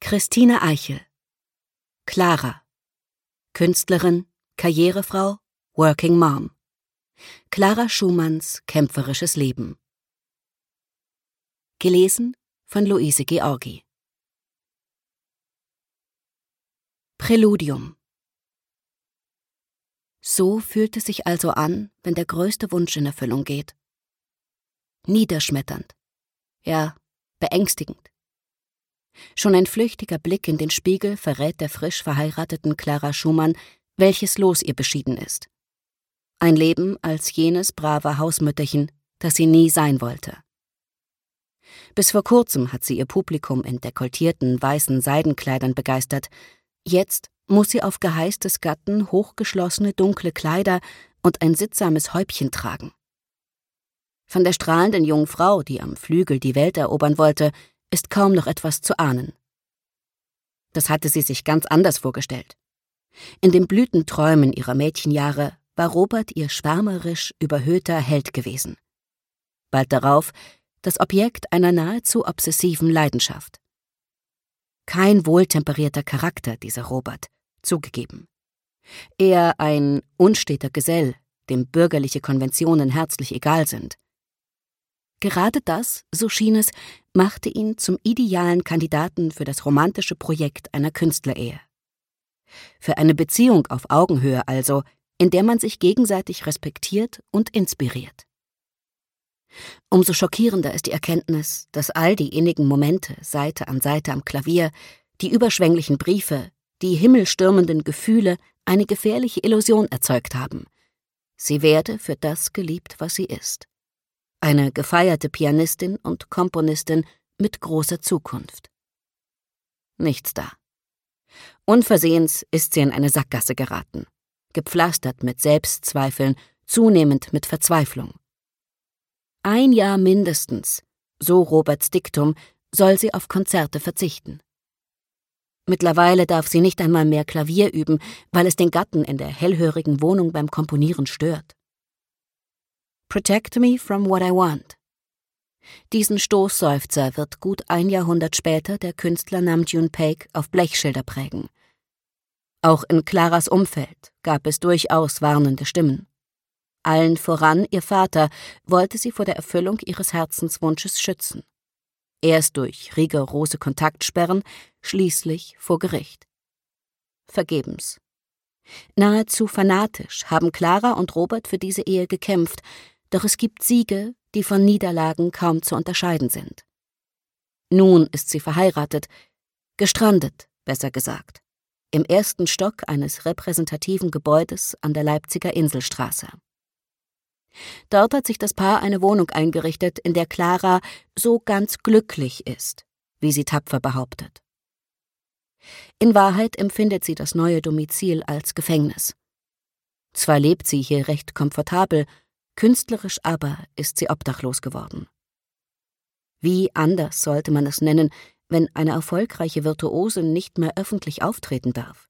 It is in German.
Christine Eichel. Clara. Künstlerin, Karrierefrau, Working Mom. Clara Schumanns kämpferisches Leben. Gelesen von Luise Georgi. Präludium. So fühlt es sich also an, wenn der größte Wunsch in Erfüllung geht. Niederschmetternd, ja, beängstigend. Schon ein flüchtiger Blick in den Spiegel verrät der frisch verheirateten Clara Schumann, welches Los ihr beschieden ist. Ein Leben als jenes brave Hausmütterchen, das sie nie sein wollte. Bis vor kurzem hat sie ihr Publikum in dekolletierten weißen Seidenkleidern begeistert. Jetzt muss sie auf Geheiß des Gatten hochgeschlossene dunkle Kleider und ein sittsames Häubchen tragen. Von der strahlenden jungen Frau, die am Flügel die Welt erobern wollte, ist kaum noch etwas zu ahnen. Das hatte sie sich ganz anders vorgestellt. In den Blütenträumen ihrer Mädchenjahre war Robert ihr schwärmerisch überhöhter Held gewesen. Bald darauf das Objekt einer nahezu obsessiven Leidenschaft. Kein wohltemperierter Charakter, dieser Robert, zugegeben. Eher ein unsteter Gesell, dem bürgerliche Konventionen herzlich egal sind. Gerade das, so schien es, machte ihn zum idealen Kandidaten für das romantische Projekt einer Künstlerehe. Für eine Beziehung auf Augenhöhe also, in der man sich gegenseitig respektiert und inspiriert. Umso schockierender ist die Erkenntnis, dass all die innigen Momente Seite an Seite am Klavier, die überschwänglichen Briefe, die himmelstürmenden Gefühle eine gefährliche Illusion erzeugt haben. Sie werde für das geliebt, was sie ist. Eine gefeierte Pianistin und Komponistin mit großer Zukunft. Nichts da. Unversehens ist sie in eine Sackgasse geraten, gepflastert mit Selbstzweifeln, zunehmend mit Verzweiflung. 1 Jahr mindestens, so Roberts Diktum, soll sie auf Konzerte verzichten. Mittlerweile darf sie nicht einmal mehr Klavier üben, weil es den Gatten in der hellhörigen Wohnung beim Komponieren stört. Protect me from what I want. Diesen Stoßseufzer wird gut 1 Jahrhundert später der Künstler Nam June Paik auf Blechschilder prägen. Auch in Claras Umfeld gab es durchaus warnende Stimmen. Allen voran ihr Vater wollte sie vor der Erfüllung ihres Herzenswunsches schützen. Erst durch rigorose Kontaktsperren, schließlich vor Gericht. Vergebens. Nahezu fanatisch haben Clara und Robert für diese Ehe gekämpft, doch es gibt Siege, die von Niederlagen kaum zu unterscheiden sind. Nun ist sie verheiratet, gestrandet, besser gesagt, im 1. Stock eines repräsentativen Gebäudes an der Leipziger Inselstraße. Dort hat sich das Paar eine Wohnung eingerichtet, in der Clara so ganz glücklich ist, wie sie tapfer behauptet. In Wahrheit empfindet sie das neue Domizil als Gefängnis. Zwar lebt sie hier recht komfortabel, künstlerisch aber ist sie obdachlos geworden. Wie anders sollte man es nennen, wenn eine erfolgreiche Virtuose nicht mehr öffentlich auftreten darf?